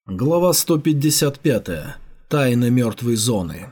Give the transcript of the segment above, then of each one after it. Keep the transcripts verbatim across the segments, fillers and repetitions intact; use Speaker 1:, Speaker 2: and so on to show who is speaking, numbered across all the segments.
Speaker 1: Глава сто пятьдесят пять. Тайна мертвой зоны.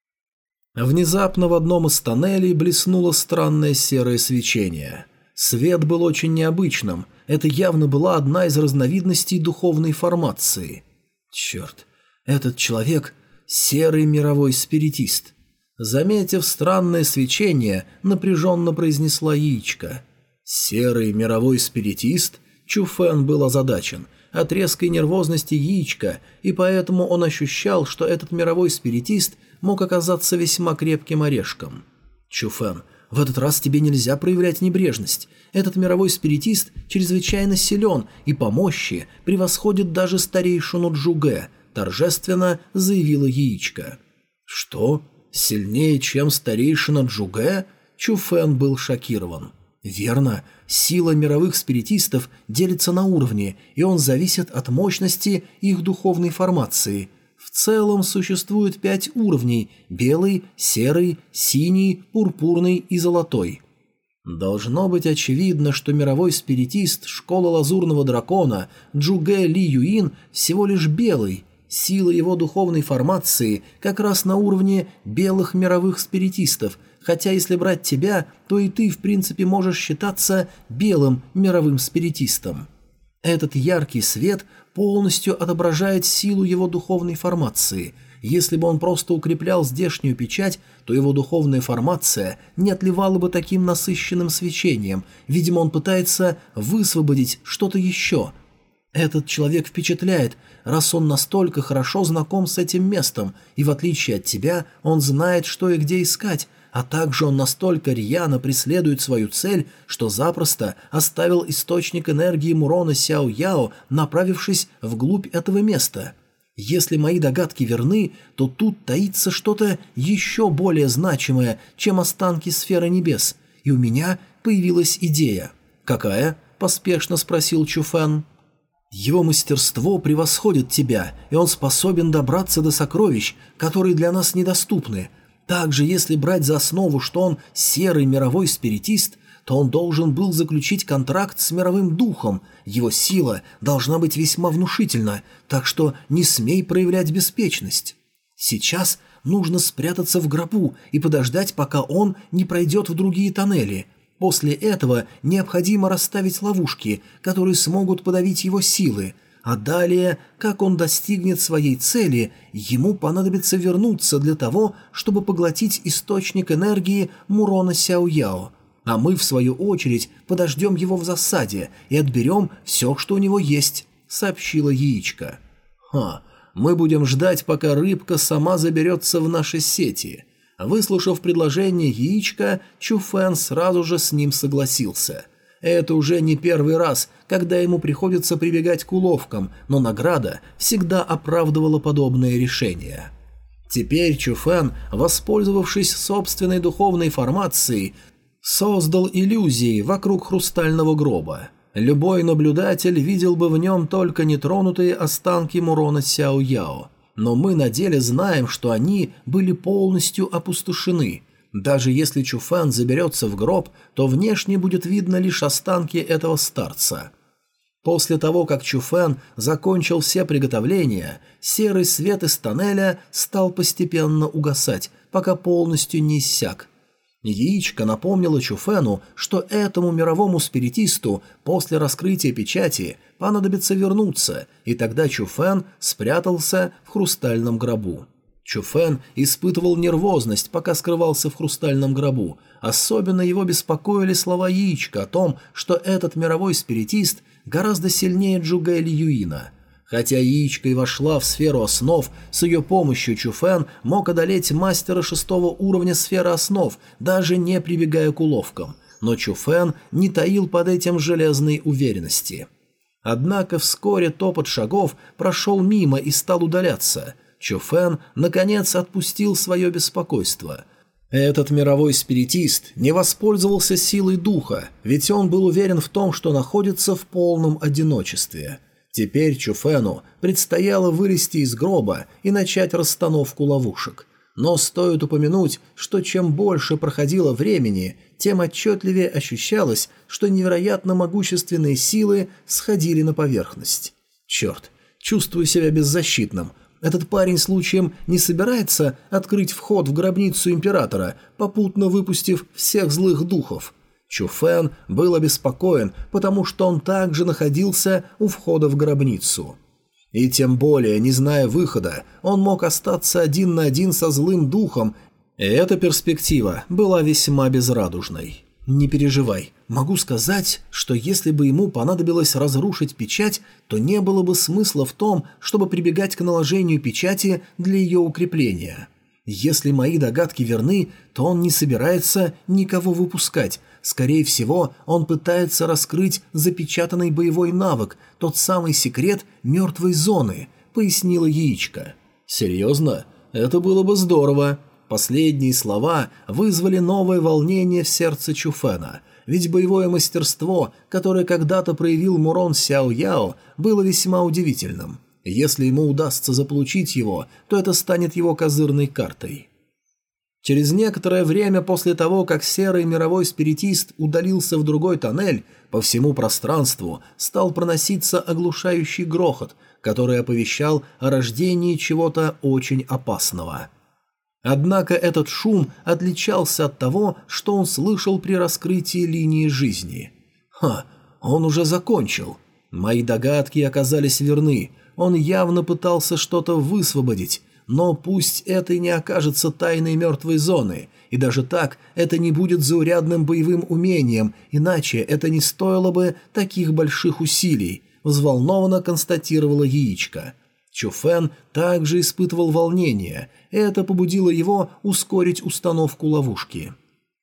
Speaker 1: Внезапно в одном из тоннелей блеснуло странное серое свечение. Свет был очень необычным, это явно была одна из разновидностей духовной формации. Черт, этот человек – серый мировой спиритист. Заметив странное свечение, напряженно произнесла яичко. Серый мировой спиритист? Чуфэн был озадачен от резкой нервозности яичка, и поэтому он ощущал, что этот мировой спиритист мог оказаться весьма крепким орешком. «Чуфэн, в этот раз тебе нельзя проявлять небрежность. Этот мировой спиритист чрезвычайно силен и по мощи превосходит даже старейшину Джугэ», – торжественно заявила яичко. «Что? Сильнее, чем старейшина Джугэ?» Чуфэн был шокирован. «Верно. Сила мировых спиритистов делится на уровни, и он зависит от мощности их духовной формации. В целом существует пять уровней – белый, серый, синий, пурпурный и золотой. Должно быть очевидно, что мировой спиритист школы Лазурного Дракона Джугэ Ли Юин всего лишь белый. Сила его духовной формации как раз на уровне белых мировых спиритистов, хотя если брать тебя, то и ты в принципе можешь считаться белым мировым спиритистом. Этот яркий свет полностью отображает силу его духовной формации. Если бы он просто укреплял здешнюю печать, то его духовная формация не отливала бы таким насыщенным свечением. Видимо, он пытается высвободить что-то еще. Этот человек впечатляет, раз он настолько хорошо знаком с этим местом, и в отличие от тебя, он знает, что и где искать, а также он настолько рьяно преследует свою цель, что запросто оставил источник энергии Мурона Сяо Яо, направившись вглубь этого места. Если мои догадки верны, то тут таится что-то еще более значимое, чем останки сферы небес, и у меня появилась идея. «Какая?» – поспешно спросил Чуфэн. «Его мастерство превосходит тебя, и он способен добраться до сокровищ, которые для нас недоступны. Также, если брать за основу, что он серый мировой спиритист, то он должен был заключить контракт с мировым духом. Его сила должна быть весьма внушительна, так что не смей проявлять беспечность. Сейчас нужно спрятаться в гробу и подождать, пока он не пройдет в другие тоннели. После этого необходимо расставить ловушки, которые смогут подавить его силы. А далее, как он достигнет своей цели, ему понадобится вернуться для того, чтобы поглотить источник энергии Мурона Сяо Яо. А мы, в свою очередь, подождем его в засаде и отберем все, что у него есть», — сообщила яичко. «Ха, мы будем ждать, пока рыбка сама заберется в наши сети». Выслушав предложение яичка, Чуфэн сразу же с ним согласился. Это уже не первый раз, когда ему приходится прибегать к уловкам, но награда всегда оправдывала подобное решение. Теперь Чуфэн, воспользовавшись собственной духовной формацией, создал иллюзии вокруг хрустального гроба. Любой наблюдатель видел бы в нем только нетронутые останки Мурона Сяо Яо. Но мы на деле знаем, что они были полностью опустошены. Даже если Чуфэн заберется в гроб, то внешне будет видно лишь останки этого старца. После того, как Чуфэн закончил все приготовления, серый свет из тоннеля стал постепенно угасать, пока полностью не иссяк. Яичко напомнило Чуфэну, что этому мировому спиритисту после раскрытия печати понадобится вернуться, и тогда Чуфэн спрятался в хрустальном гробу. Чуфэн испытывал нервозность, пока скрывался в хрустальном гробу. Особенно его беспокоили слова яичка о том, что этот мировой спиритист гораздо сильнее Джугэ Ли Юина. Хотя яичко и вошла в сферу основ, с ее помощью Чуфэн мог одолеть мастера шестого уровня сферы основ, даже не прибегая к уловкам. Но Чуфэн не таил под этим железной уверенности. Однако вскоре топот шагов прошел мимо и стал удаляться. Чуфэн, наконец, отпустил свое беспокойство. Этот мировой спиритист не воспользовался силой духа, ведь он был уверен в том, что находится в полном одиночестве. Теперь Чуфэну предстояло вылезти из гроба и начать расстановку ловушек. Но стоит упомянуть, что чем больше проходило времени, тем отчетливее ощущалось, что невероятно могущественные силы сходили на поверхность. Черт, Чувствую себя беззащитным. Этот парень случаем не собирается открыть вход в гробницу императора, попутно выпустив всех злых духов? Чу Фэн был обеспокоен, потому что он также находился у входа в гробницу. И тем более, не зная выхода, он мог остаться один на один со злым духом, и эта перспектива была весьма безрадужной. Не переживай, могу сказать, что если бы ему понадобилось разрушить печать, то не было бы смысла в том, чтобы прибегать к наложению печати для ее укрепления. Если мои догадки верны, то он не собирается никого выпускать. Скорее всего, он пытается раскрыть запечатанный боевой навык, тот самый секрет мертвой зоны, пояснила яичко. Серьезно? Это было бы здорово. Последние слова вызвали новое волнение в сердце Чу Фэна, ведь боевое мастерство, которое когда-то проявил Мурон Сяо Яо, было весьма удивительным. Если ему удастся заполучить его, то это станет его козырной картой. Через некоторое время после того, как серый мировой спиритист удалился в другой тоннель, по всему пространству стал проноситься оглушающий грохот, который оповещал о рождении чего-то очень опасного. Однако этот шум отличался от того, что он слышал при раскрытии линии жизни. Ха, он уже закончил. Мои догадки оказались верны. Он явно пытался что-то высвободить, но пусть это и не окажется тайной мертвой зоны, и даже так это не будет заурядным боевым умением, иначе это не стоило бы таких больших усилий, взволнованно констатировала яичко. Чу Фэн также испытывал волнение, и это побудило его ускорить установку ловушки.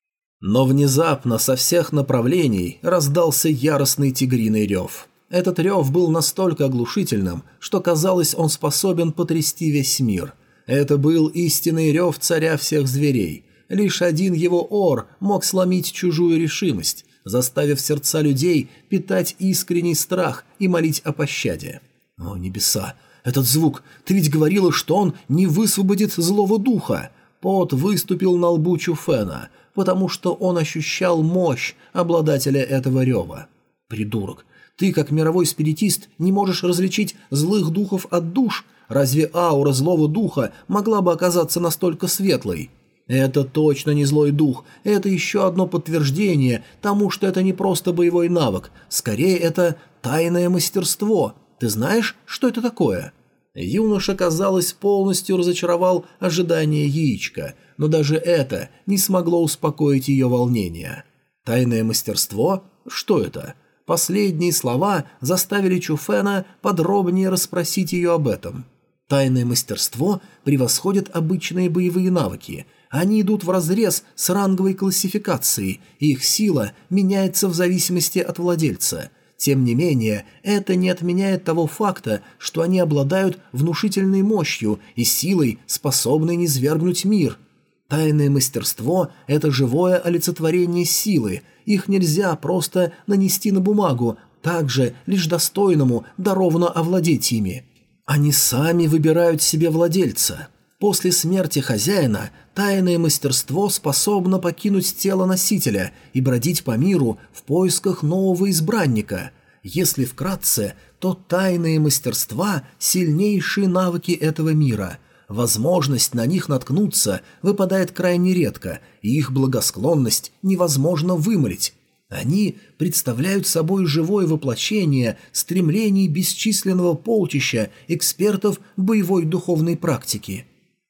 Speaker 1: Но внезапно со всех направлений раздался яростный тигриный рев. Этот рев был настолько оглушительным, что казалось, он способен потрясти весь мир. Это был истинный рев царя всех зверей. Лишь один его ор мог сломить чужую решимость, заставив сердца людей питать искренний страх и молить о пощаде. О, небеса! Этот звук! Ты ведь говорила, что он не высвободит злого духа! Пот выступил на лбу Чу Фэна, потому что он ощущал мощь обладателя этого рева. Придурок! Ты, как мировой спиритист, не можешь различить злых духов от душ? Разве аура злого духа могла бы оказаться настолько светлой? Это точно не злой дух. Это еще одно подтверждение тому, что это не просто боевой навык. Скорее, это тайное мастерство. Ты знаешь, что это такое? Юноша, казалось, полностью разочаровал ожидания яичка, но даже это не смогло успокоить ее волнение. Тайное мастерство? Что это? Последние слова заставили Чу Фэна подробнее расспросить ее об этом. Тайное мастерство превосходит обычные боевые навыки. Они идут вразрез с ранговой классификацией, и их сила меняется в зависимости от владельца. Тем не менее, это не отменяет того факта, что они обладают внушительной мощью и силой, способной низвергнуть мир. Тайное мастерство – это живое олицетворение силы, их нельзя просто нанести на бумагу, также лишь достойному даровано овладеть ими. Они сами выбирают себе владельца. После смерти хозяина тайное мастерство способно покинуть тело носителя и бродить по миру в поисках нового избранника. Если вкратце, то тайные мастерства – сильнейшие навыки этого мира. Возможность на них наткнуться выпадает крайне редко, и их благосклонность невозможно вымолить. Они представляют собой живое воплощение стремлений бесчисленного полчища экспертов боевой духовной практики.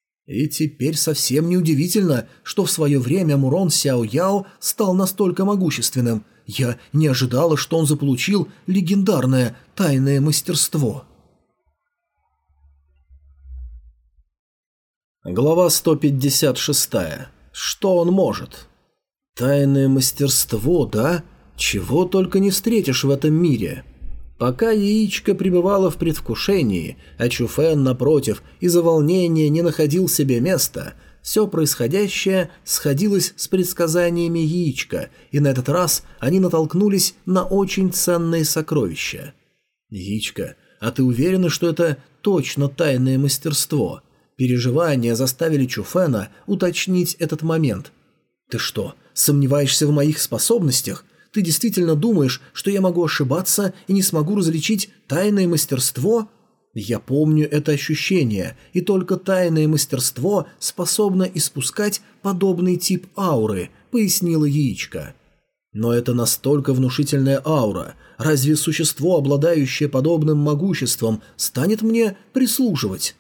Speaker 1: И теперь совсем неудивительно, что в свое время Мурон Сяо Яо стал настолько могущественным. Я не ожидала, что он заполучил легендарное тайное мастерство. Глава сто пятьдесят шесть. Что он может? Тайное мастерство, да? Чего только не встретишь в этом мире. Пока яичко пребывало в предвкушении, а Чу Фэн, напротив, из-за волнения не находил себе места, все происходящее сходилось с предсказаниями яичка, и на этот раз они натолкнулись на очень ценные сокровища. «Яичко, а ты уверена, что это точно тайное мастерство?» Переживания заставили Чу Фэна уточнить этот момент. «Ты что, сомневаешься в моих способностях? Ты действительно думаешь, что я могу ошибаться и не смогу различить тайное мастерство?» Я помню это ощущение, и только тайное мастерство способно испускать подобный тип ауры, пояснила яичко. Но это настолько внушительная аура. Разве существо, обладающее подобным могуществом, станет мне прислуживать?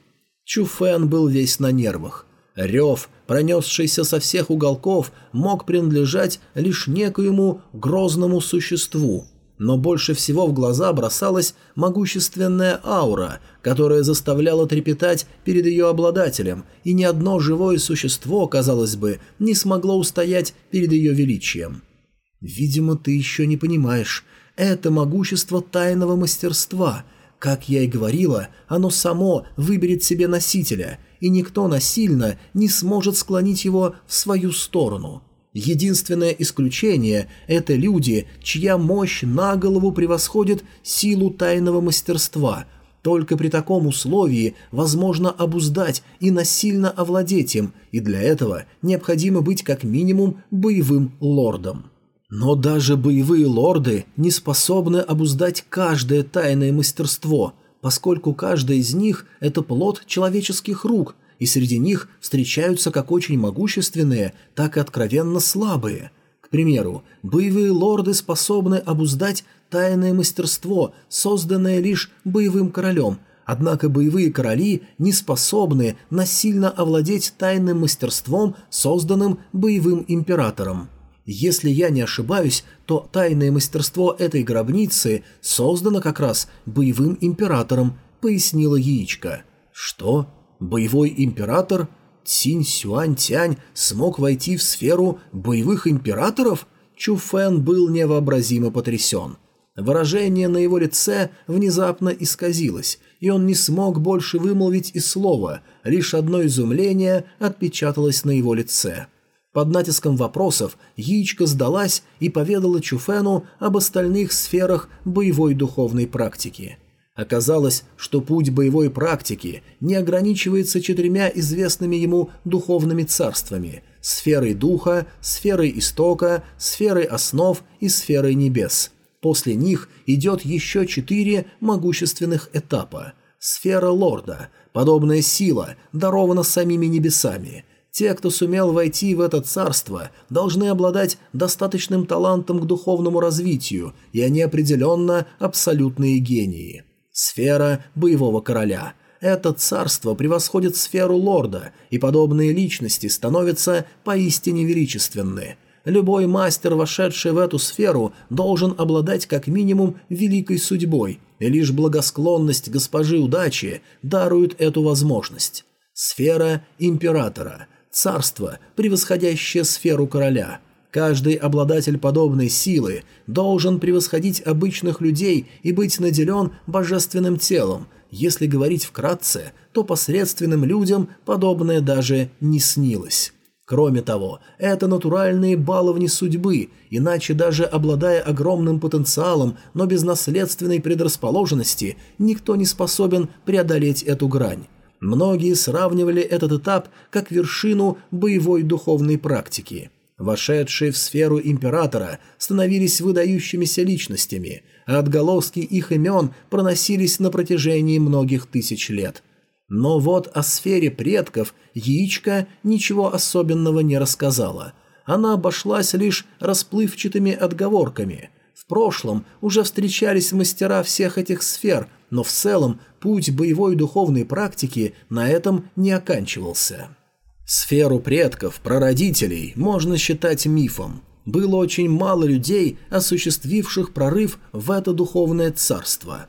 Speaker 1: Чуфэн был весь на нервах. Рев, пронесшийся со всех уголков, мог принадлежать лишь некоему грозному существу. Но больше всего в глаза бросалась могущественная аура, которая заставляла трепетать перед ее обладателем, и ни одно живое существо, казалось бы, не смогло устоять перед ее величием. «Видимо, ты еще не понимаешь. Это могущество тайного мастерства. Как я и говорила, оно само выберет себе носителя, и никто насильно не сможет склонить его в свою сторону». Единственное исключение – это люди, чья мощь на голову превосходит силу тайного мастерства. Только при таком условии возможно обуздать и насильно овладеть им, и для этого необходимо быть как минимум боевым лордом. Но даже боевые лорды не способны обуздать каждое тайное мастерство, поскольку каждое из них – это плод человеческих рук – и среди них встречаются как очень могущественные, так и откровенно слабые. К примеру, боевые лорды способны обуздать тайное мастерство, созданное лишь боевым королем, однако боевые короли не способны насильно овладеть тайным мастерством, созданным боевым императором. Если я не ошибаюсь, то тайное мастерство этой гробницы создано как раз боевым императором, пояснила яичко. Что? Боевой император Цинь Сюань Тянь смог войти в сферу боевых императоров? Чуфэн был невообразимо потрясен. Выражение на его лице внезапно исказилось, и он не смог больше вымолвить и слова, лишь одно изумление отпечаталось на его лице. Под натиском вопросов яичко сдалась и поведала Чуфэну об остальных сферах боевой духовной практики. Оказалось, что путь боевой практики не ограничивается четырьмя известными ему духовными царствами – сферой духа, сферой истока, сферой основ и сферой небес. После них идет еще четыре могущественных этапа. Сфера лорда – подобная сила, дарована самими небесами. Те, кто сумел войти в это царство, должны обладать достаточным талантом к духовному развитию, и они определенно абсолютные гении. Сфера боевого короля. Это царство превосходит сферу лорда, и подобные личности становятся поистине величественны. Любой мастер, вошедший в эту сферу, должен обладать как минимум великой судьбой, и лишь благосклонность госпожи удачи дарует эту возможность. Сфера императора. Царство, превосходящее сферу короля. Каждый обладатель подобной силы должен превосходить обычных людей и быть наделен божественным телом. Если говорить вкратце, то посредственным людям подобное даже не снилось. Кроме того, это натуральные баловни судьбы, иначе даже обладая огромным потенциалом, но без наследственной предрасположенности, никто не способен преодолеть эту грань. Многие сравнивали этот этап как вершину боевой духовной практики. Вошедшие в сферу императора становились выдающимися личностями, а отголоски их имен проносились на протяжении многих тысяч лет. Но вот о сфере предков яичко ничего особенного не рассказала. Она обошлась лишь расплывчатыми отговорками. В прошлом уже встречались мастера всех этих сфер, но в целом путь боевой духовной практики на этом не оканчивался. Сферу предков, прародителей, можно считать мифом. Было очень мало людей, осуществивших прорыв в это духовное царство.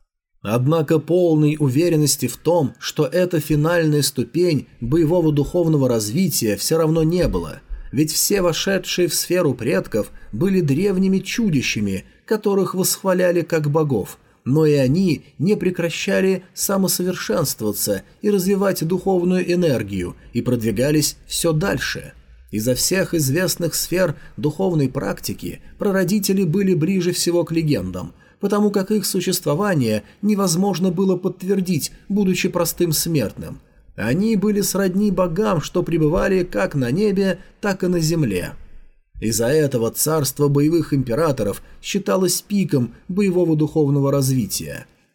Speaker 1: Однако полной уверенности в том, что это финальная ступень боевого духовного развития, все равно не было. Ведь все вошедшие в сферу предков были древними чудищами, которых восхваляли как богов. Но и они не прекращали самосовершенствоваться и развивать духовную энергию, и продвигались все дальше. Изо всех известных сфер духовной практики прародители были ближе всего к легендам, потому как их существование невозможно было подтвердить, будучи простым смертным. Они были сродни богам, что пребывали как на небе, так и на земле. Из-за этого царство боевых императоров считалось пиком боевого духовного развития.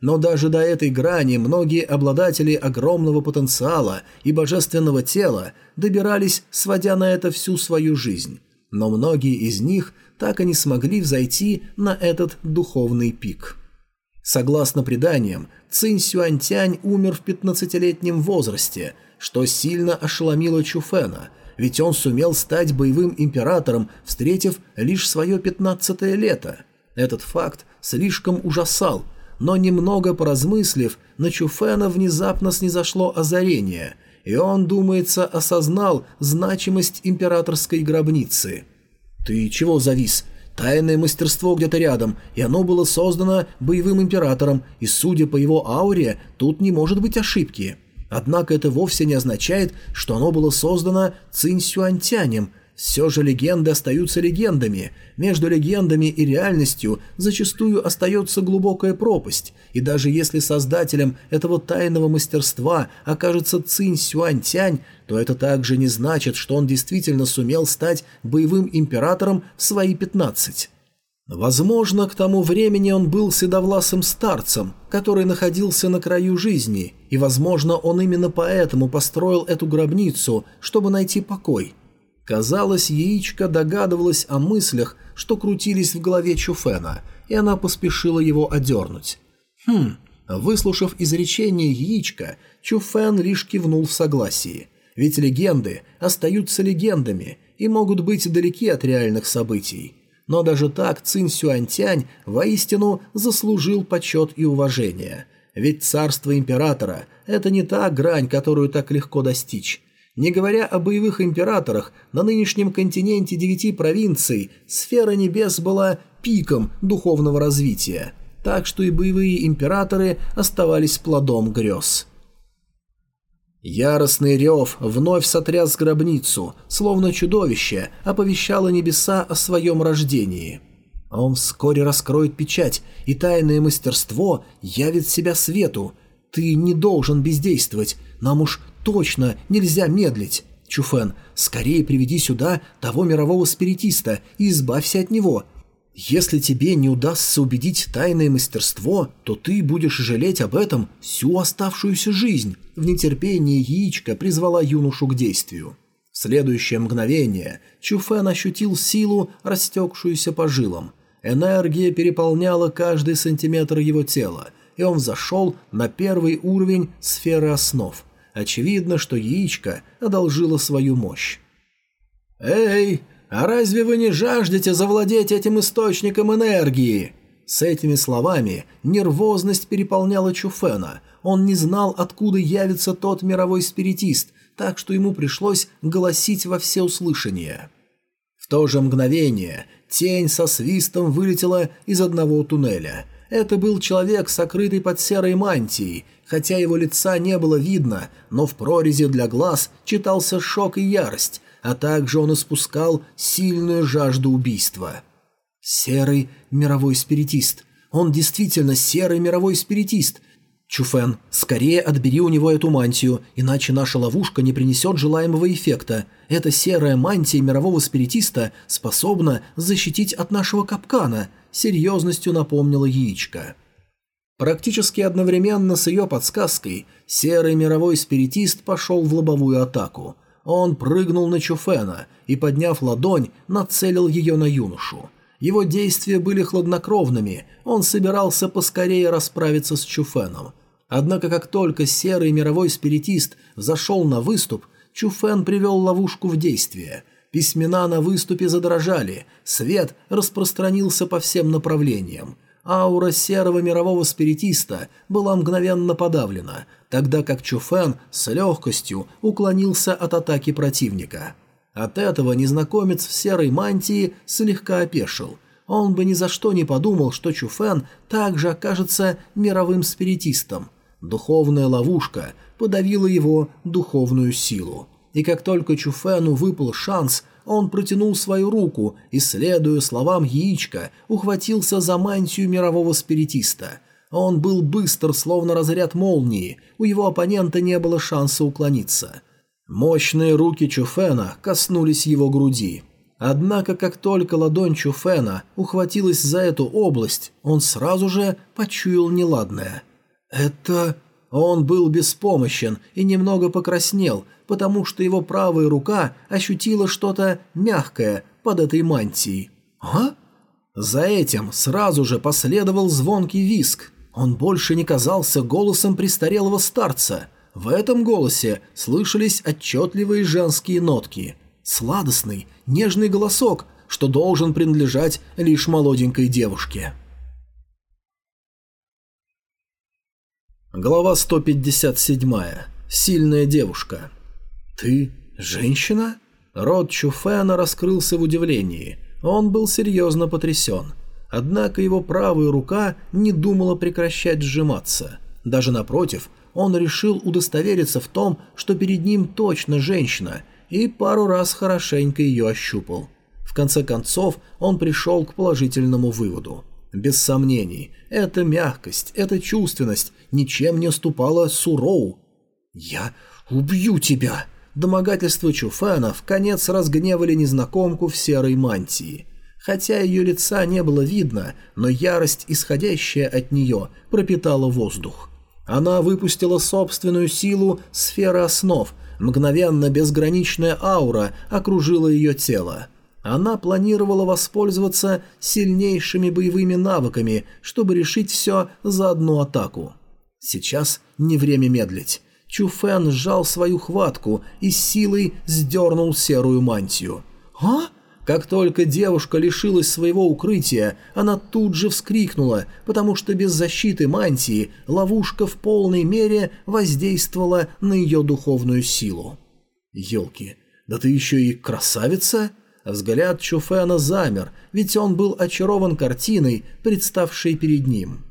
Speaker 1: Но даже до этой грани многие обладатели огромного потенциала и божественного тела добирались, сводя на это всю свою жизнь. Но многие из них так и не смогли взойти на этот духовный пик. Согласно преданиям, Цинь Сюаньтянь умер в пятнадцатилетнем возрасте, что сильно ошеломило Чуфена, ведь он сумел стать боевым императором, встретив лишь свое пятнадцатое лето. Этот факт слишком ужасал, но немного поразмыслив, на Чуфена внезапно снизошло озарение, и он, думается, осознал значимость императорской гробницы. «Ты чего завис? Тайное мастерство где-то рядом, и оно было создано боевым императором, и, судя по его ауре, тут не может быть ошибки. Однако это вовсе не означает, что оно было создано Цинь Сюаньтянем. Все же легенды остаются легендами. Между легендами и реальностью зачастую остается глубокая пропасть, и даже если создателем этого тайного мастерства окажется Цинь Сюаньтянь, то это также не значит, что он действительно сумел стать боевым императором в свои пятнадцать. Возможно, к тому времени он был седовласым старцем, который находился на краю жизни, и, возможно, он именно поэтому построил эту гробницу, чтобы найти покой. Казалось, яичко догадывалась о мыслях, что крутились в голове Чуфена, и она поспешила его одернуть. Хм, выслушав изречение яичка, Чуфен лишь кивнул в согласии. Ведь легенды остаются легендами и могут быть далеки от реальных событий. Но даже так Цинь Сюаньтянь воистину заслужил почет и уважение. Ведь царство императора – это не та грань, которую так легко достичь. Не говоря о боевых императорах, на нынешнем континенте девяти провинций сфера небес была пиком духовного развития, так что и боевые императоры оставались плодом грез. Яростный рев вновь сотряс гробницу, словно чудовище оповещало небеса о своем рождении. Он вскоре раскроет печать, и тайное мастерство явит себя свету. Ты не должен бездействовать, нам уж точно нельзя медлить. Чуфен, скорее приведи сюда того мирового спиритиста и избавься от него. Если тебе не удастся убедить тайное мастерство, то ты будешь жалеть об этом всю оставшуюся жизнь. В нетерпении яичко призвала юношу к действию. В следующее мгновение Чуфен ощутил силу, растекшуюся по жилам. Энергия переполняла каждый сантиметр его тела, и он взошел на первый уровень сферы основ. Очевидно, что яичко одолжило свою мощь. «Эй, а разве вы не жаждете завладеть этим источником энергии?» С этими словами нервозность переполняла Чуфена. Он не знал, откуда явится тот мировой спиритист, так что ему пришлось голосить во всеуслышание. В то же мгновение тень со свистом вылетела из одного туннеля. Это был человек, сокрытый под серой мантией. Хотя его лица не было видно, но в прорези для глаз читался шок и ярость, а также он испускал сильную жажду убийства. Серый мировой спиритист. Он действительно серый мировой спиритист. Чуфен, скорее отбери у него эту мантию, иначе наша ловушка не принесет желаемого эффекта. Эта серая мантия мирового спиритиста способна защитить от нашего капкана, серьезностью напомнила яичко. Практически одновременно с ее подсказкой серый мировой спиритист пошел в лобовую атаку. Он прыгнул на Чуфена и, подняв ладонь, нацелил ее на юношу. Его действия были хладнокровными, он собирался поскорее расправиться с Чуфеном. Однако как только серый мировой спиритист взошел на выступ, Чуфен привел ловушку в действие. Письмена на выступе задрожали, свет распространился по всем направлениям. Аура серого мирового спиритиста была мгновенно подавлена, тогда как Чуфен с легкостью уклонился от атаки противника. От этого незнакомец в серой мантии слегка опешил. Он бы ни за что не подумал, что Чуфен также окажется мировым спиритистом. Духовная ловушка подавила его духовную силу. И как только Чуфену выпал шанс, он протянул свою руку и, следуя словам яичка, ухватился за мантию мирового спиритиста. Он был быстр, словно разряд молнии, у его оппонента не было шанса уклониться. Мощные руки Чуфена коснулись его груди. Однако, как только ладонь Чуфена ухватилась за эту область, он сразу же почуял неладное. Это... Он был беспомощен и немного покраснел, потому что его правая рука ощутила что-то мягкое под этой мантией. «А?» За этим сразу же последовал звонкий визг. Он больше не казался голосом престарелого старца. В этом голосе слышались отчетливые женские нотки. Сладостный, нежный голосок, что должен принадлежать лишь молоденькой девушке. Глава сто пятьдесят семь. Сильная девушка. «Ты женщина?» Рот Чуфена раскрылся в удивлении. Он был серьезно потрясен. Однако его правая рука не думала прекращать сжиматься. Даже напротив, он решил удостовериться в том, что перед ним точно женщина, и пару раз хорошенько ее ощупал. В конце концов, он пришел к положительному выводу. Без сомнений, эта мягкость, эта чувственность ничем не уступала Суроу. «Я убью тебя!» Домогательства Чуфена вконец разгневали незнакомку в серой мантии. Хотя ее лица не было видно, но ярость, исходящая от нее, пропитала воздух. Она выпустила собственную силу сферы основ, мгновенно безграничная аура окружила ее тело. Она планировала воспользоваться сильнейшими боевыми навыками, чтобы решить все за одну атаку. Сейчас не время медлить. Чуфен сжал свою хватку и с силой сдернул серую мантию. «А?» Как только девушка лишилась своего укрытия, она тут же вскрикнула, потому что без защиты мантии ловушка в полной мере воздействовала на ее духовную силу. «Елки, да ты еще и красавица?» Взгляд Чуфена замер, ведь он был очарован картиной, представшей перед ним.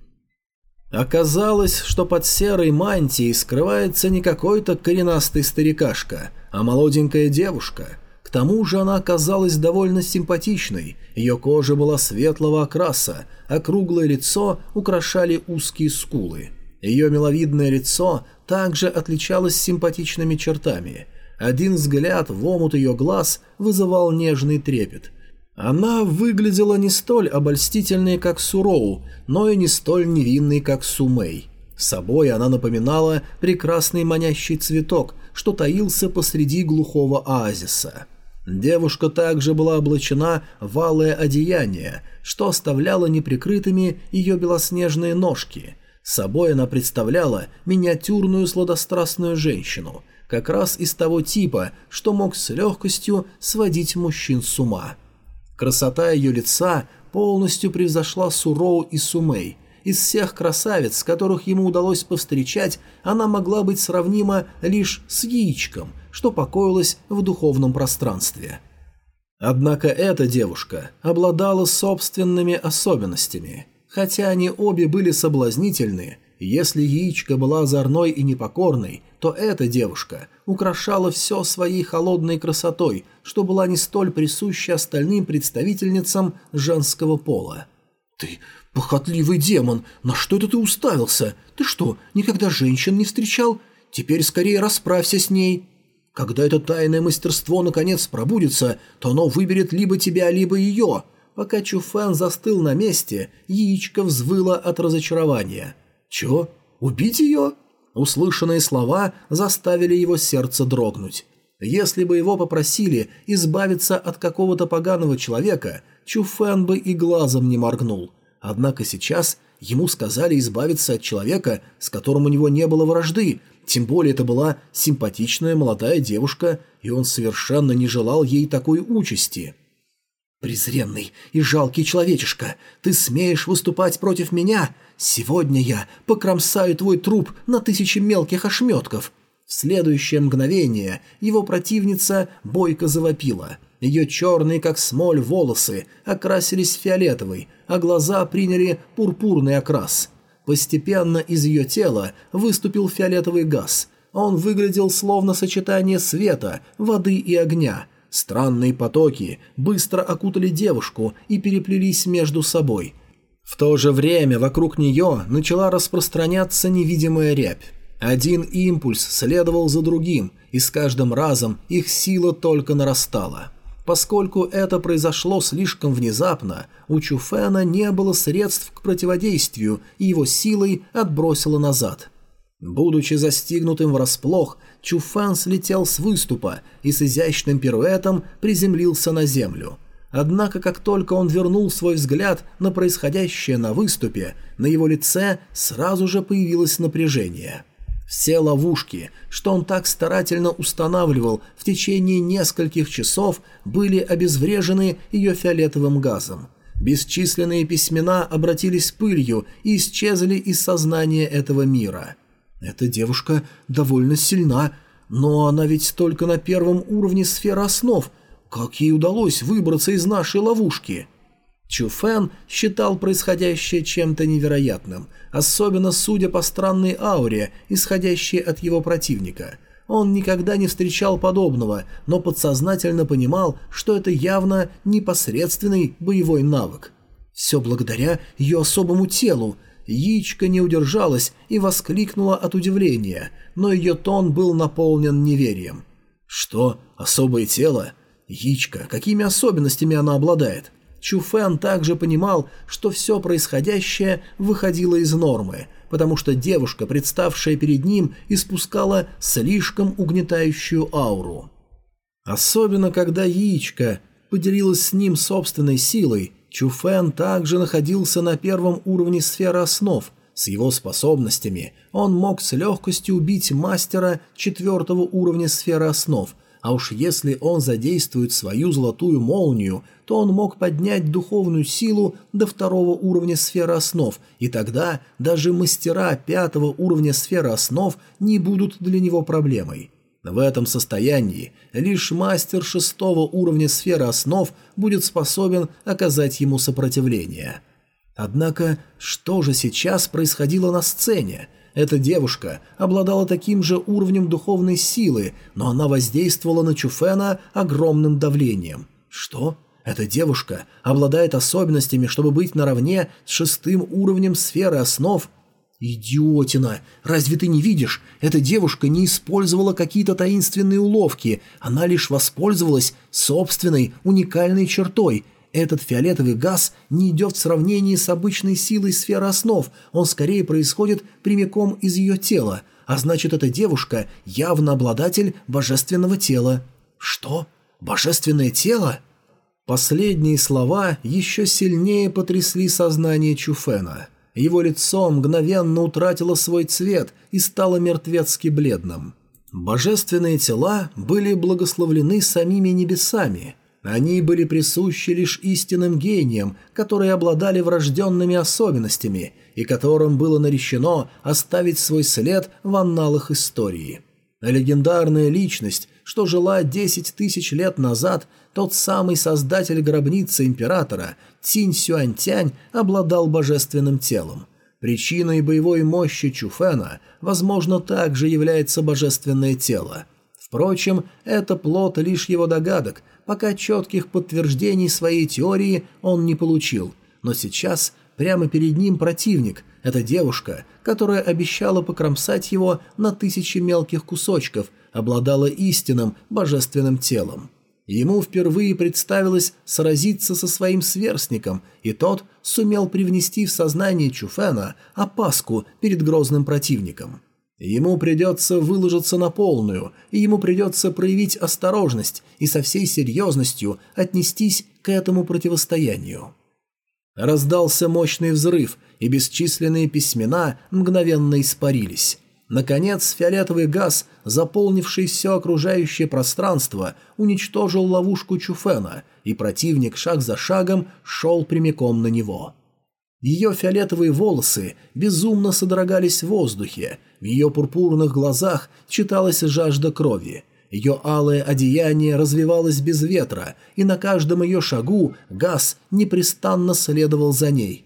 Speaker 1: Оказалось, что под серой мантией скрывается не какой-то коренастый старикашка, а молоденькая девушка. К тому же она оказалась довольно симпатичной, ее кожа была светлого окраса, а круглое лицо украшали узкие скулы. Ее миловидное лицо также отличалось симпатичными чертами. Один взгляд в омут ее глаз вызывал нежный трепет. Она выглядела не столь обольстительной, как Суроу, но и не столь невинной, как Сумэй. Собой она напоминала прекрасный манящий цветок, что таился посреди глухого оазиса. Девушка также была облачена в алое одеяние, что оставляло неприкрытыми ее белоснежные ножки. Собой она представляла миниатюрную сладострастную женщину, как раз из того типа, что мог с легкостью сводить мужчин с ума. Красота ее лица полностью превзошла Суроу и Сумэй. Из всех красавиц, которых ему удалось повстречать, она могла быть сравнима лишь с яичком, что покоилось в духовном пространстве. Однако эта девушка обладала собственными особенностями. Хотя они обе были соблазнительны, если яичко была озорной и непокорной, то эта девушка украшала все своей холодной красотой, что была не столь присуща остальным представительницам женского пола. «Ты похотливый демон, на что это ты уставился? Ты что, никогда женщин не встречал? Теперь скорее расправься с ней. Когда это тайное мастерство наконец пробудится, то оно выберет либо тебя, либо ее». Пока Чуфен застыл на месте, яичко взвыло от разочарования. «Чё? Убить ее?» Услышанные слова заставили его сердце дрогнуть. Если бы его попросили избавиться от какого-то поганого человека, Чуфен бы и глазом не моргнул. Однако сейчас ему сказали избавиться от человека, с которым у него не было вражды, тем более это была симпатичная молодая девушка, и он совершенно не желал ей такой участи. «Презренный и жалкий человечишка, ты смеешь выступать против меня? Сегодня я покромсаю твой труп на тысячи мелких ошметков». В следующее мгновение его противница бойко завопила. Ее черные, как смоль, волосы окрасились в фиолетовый, а глаза приняли пурпурный окрас. Постепенно из ее тела выступил фиолетовый газ. Он выглядел словно сочетание света, воды и огня. Странные потоки быстро окутали девушку и переплелись между собой. В то же время вокруг нее начала распространяться невидимая рябь. Один импульс следовал за другим, и с каждым разом их сила только нарастала. Поскольку это произошло слишком внезапно, у Чуфена не было средств к противодействию, и его силой отбросило назад. Будучи застигнутым врасплох, Чуфэн слетел с выступа и с изящным пируэтом приземлился на землю. Однако, как только он вернул свой взгляд на происходящее на выступе, на его лице сразу же появилось напряжение. Все ловушки, что он так старательно устанавливал в течение нескольких часов, были обезврежены ее фиолетовым газом. Бесчисленные письмена обратились пылью и исчезли из сознания этого мира. Эта девушка довольно сильна, но она ведь только на первом уровне сферы основ. Как ей удалось выбраться из нашей ловушки? Чуфэн считал происходящее чем-то невероятным, особенно судя по странной ауре, исходящей от его противника. Он никогда не встречал подобного, но подсознательно понимал, что это явно непосредственный боевой навык. Все благодаря ее особому телу. Яичко не удержалась и воскликнула от удивления, но ее тон был наполнен неверием. «Что? Особое тело? Яичко, какими особенностями она обладает?» Чуфэн также понимал, что все происходящее выходило из нормы, потому что девушка, представшая перед ним, испускала слишком угнетающую ауру. Особенно, когда яичко поделилась с ним собственной силой, Чуфэн также находился на первом уровне сферы основ. С его способностями он мог с легкостью убить мастера четвертого уровня сферы основ, а уж если он задействует свою золотую молнию, то он мог поднять духовную силу до второго уровня сферы основ, и тогда даже мастера пятого уровня сферы основ не будут для него проблемой. В этом состоянии лишь мастер шестого уровня сферы основ будет способен оказать ему сопротивление. Однако, что же сейчас происходило на сцене? Эта девушка обладала таким же уровнем духовной силы, но она воздействовала на Чуфена огромным давлением. Что? Эта девушка обладает особенностями, чтобы быть наравне с шестым уровнем сферы основ? «Идиотина! Разве ты не видишь? Эта девушка не использовала какие-то таинственные уловки, она лишь воспользовалась собственной уникальной чертой. Этот фиолетовый газ не идет в сравнении с обычной силой сферы основ, он скорее происходит прямиком из ее тела, а значит, эта девушка явно обладатель божественного тела». «Что? Божественное тело?» Последние слова еще сильнее потрясли сознание Чуфена. Его лицо мгновенно утратило свой цвет и стало мертвецки бледным. Божественные тела были благословлены самими небесами. Они были присущи лишь истинным гениям, которые обладали врожденными особенностями и которым было наречено оставить свой след в анналах истории. Легендарная личность, что жила десять тысяч лет назад, тот самый создатель гробницы императора, Цинь Сюаньтянь, обладал божественным телом. Причиной боевой мощи Чуфена, возможно, также является божественное тело. Впрочем, это плод лишь его догадок, пока четких подтверждений своей теории он не получил. Но сейчас прямо перед ним противник, эта девушка, которая обещала покромсать его на тысячи мелких кусочков, обладала истинным божественным телом. Ему впервые представилось сразиться со своим сверстником, и тот сумел привнести в сознание Чуфена опаску перед грозным противником. Ему придется выложиться на полную, и ему придется проявить осторожность и со всей серьезностью отнестись к этому противостоянию. Раздался мощный взрыв, и бесчисленные письмена мгновенно испарились. Наконец, фиолетовый газ, заполнивший все окружающее пространство, уничтожил ловушку Чуфена, и противник шаг за шагом шел прямиком на него. Ее фиолетовые волосы безумно содрогались в воздухе, в ее пурпурных глазах читалась жажда крови. Ее алое одеяние развивалось без ветра, и на каждом ее шагу газ непрестанно следовал за ней.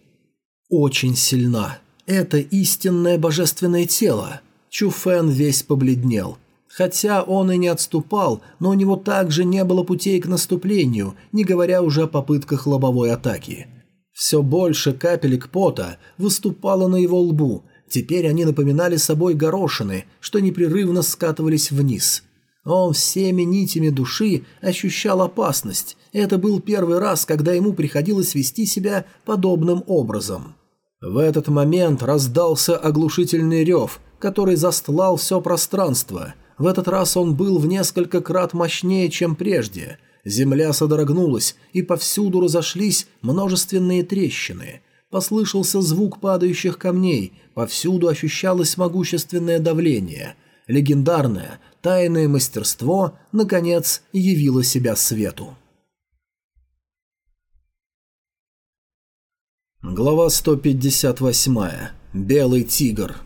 Speaker 1: Очень сильна. Это истинное божественное тело. Чуфэн весь побледнел. Хотя он и не отступал, но у него также не было путей к наступлению, не говоря уже о попытках лобовой атаки. Все больше капелек пота выступало на его лбу, теперь они напоминали собой горошины, что непрерывно скатывались вниз. Он всеми нитями души ощущал опасность. Это был первый раз, когда ему приходилось вести себя подобным образом. В этот момент раздался оглушительный рев, который застлал все пространство. В этот раз он был в несколько крат мощнее, чем прежде. Земля содрогнулась, и повсюду разошлись множественные трещины. Послышался звук падающих камней, повсюду ощущалось могущественное давление. Легендарное, тайное мастерство, наконец, явило себя свету. Глава сто пятьдесят восемь. Белый тигр.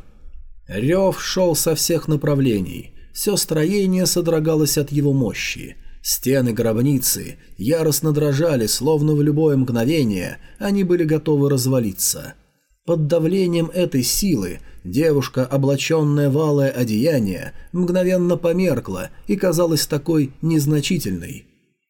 Speaker 1: Рев шел со всех направлений. Все строение содрогалось от его мощи. Стены гробницы яростно дрожали, словно в любое мгновение они были готовы развалиться. Под давлением этой силы девушка, облаченная в алое одеяние, мгновенно померкла и казалась такой незначительной.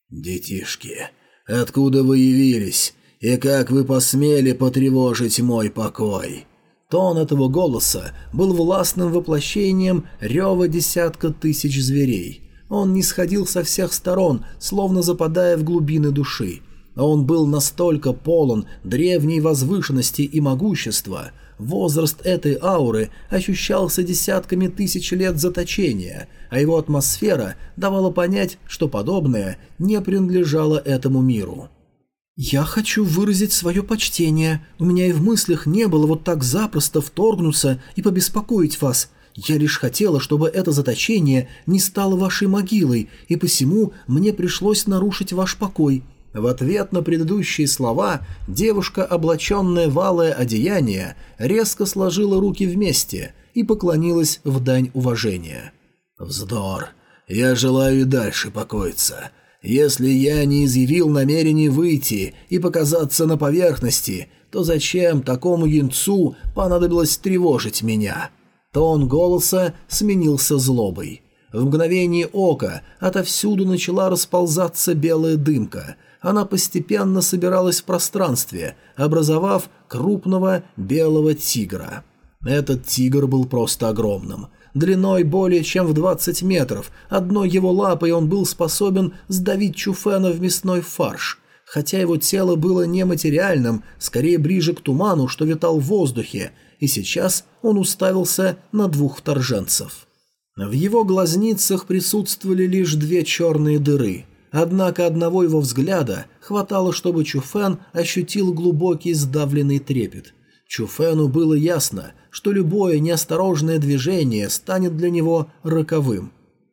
Speaker 1: «Детишки, откуда вы явились, и как вы посмели потревожить мой покой?» Тон этого голоса был властным воплощением рева десятка тысяч зверей. Он нисходил со всех сторон, словно западая в глубины души. Он был настолько полон древней возвышенности и могущества. Возраст этой ауры ощущался десятками тысяч лет заточения, а его атмосфера давала понять, что подобное не принадлежало этому миру. «Я хочу выразить свое почтение. У меня и в мыслях не было вот так запросто вторгнуться и побеспокоить вас. Я лишь хотела, чтобы это заточение не стало вашей могилой, и посему мне пришлось нарушить ваш покой». В ответ на предыдущие слова девушка, облаченная в алое одеяние, резко сложила руки вместе и поклонилась в дань уважения. «Вздор. Я желаю и дальше покоиться. Если я не изъявил намерение выйти и показаться на поверхности, то зачем такому юнцу понадобилось тревожить меня?» Тон голоса сменился злобой. В мгновение ока отовсюду начала расползаться белая дымка. Она постепенно собиралась в пространстве, образовав крупного белого тигра. Этот тигр был просто огромным. Длиной более чем в двадцать метров, одной его лапой он был способен сдавить Чуфена в мясной фарш. Хотя его тело было нематериальным, скорее ближе к туману, что витал в воздухе, и сейчас он уставился на двух вторженцев. В его глазницах присутствовали лишь две черные дыры. Однако одного его взгляда хватало, чтобы Чуфен ощутил глубокий сдавленный трепет. Чуфену было ясно, что любое неосторожное движение станет для него роковым.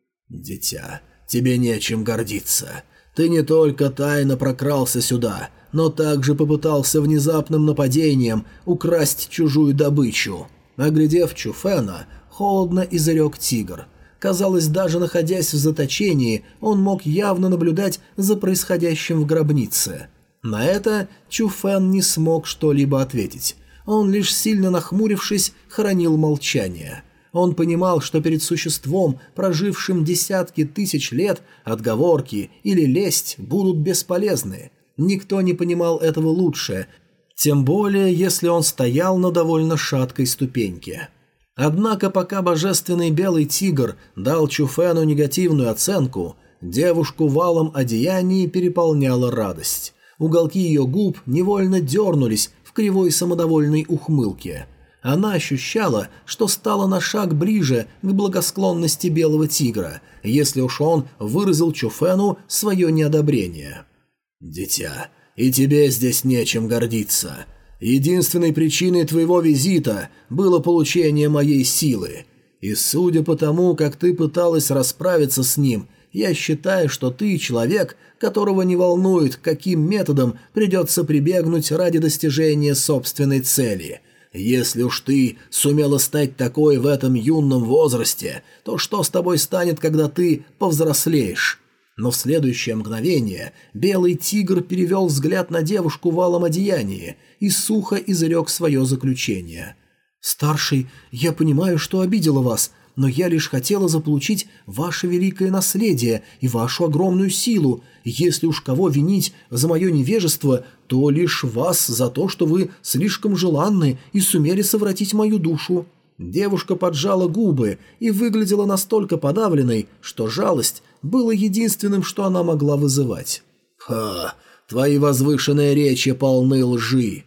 Speaker 1: «Дитя, тебе нечем гордиться. Ты не только тайно прокрался сюда, но также попытался внезапным нападением украсть чужую добычу». Оглядев Чуфена, холодно изрек тигр. Казалось, даже находясь в заточении, он мог явно наблюдать за происходящим в гробнице. На это Чуфен не смог что-либо ответить. Он лишь сильно нахмурившись, хранил молчание. Он понимал, что перед существом, прожившим десятки тысяч лет, отговорки или лесть будут бесполезны. Никто не понимал этого лучше, тем более, если он стоял на довольно шаткой ступеньке. Однако, пока божественный белый тигр дал Чуфену негативную оценку, девушку в алом одеянии переполняла радость. Уголки ее губ невольно дернулись в кривой самодовольной ухмылке. Она ощущала, что стала на шаг ближе к благосклонности белого тигра, если уж он выразил Чуфену свое неодобрение. «Дитя, и тебе здесь нечем гордиться. Единственной причиной твоего визита было получение моей силы. И судя по тому, как ты пыталась расправиться с ним, я считаю, что ты человек, которого не волнует, каким методом придется прибегнуть ради достижения собственной цели. Если уж ты сумела стать такой в этом юном возрасте, то что с тобой станет, когда ты повзрослеешь?» Но в следующее мгновение белый тигр перевел взгляд на девушку в алом одеянии и сухо изрек свое заключение. «Старший, я понимаю, что обидела вас, но я лишь хотела заполучить ваше великое наследие и вашу огромную силу. Если уж кого винить за мое невежество, то лишь вас за то, что вы слишком желанны и сумели совратить мою душу». Девушка поджала губы и выглядела настолько подавленной, что жалость была единственным, что она могла вызывать. «Ха, твои возвышенные речи полны лжи».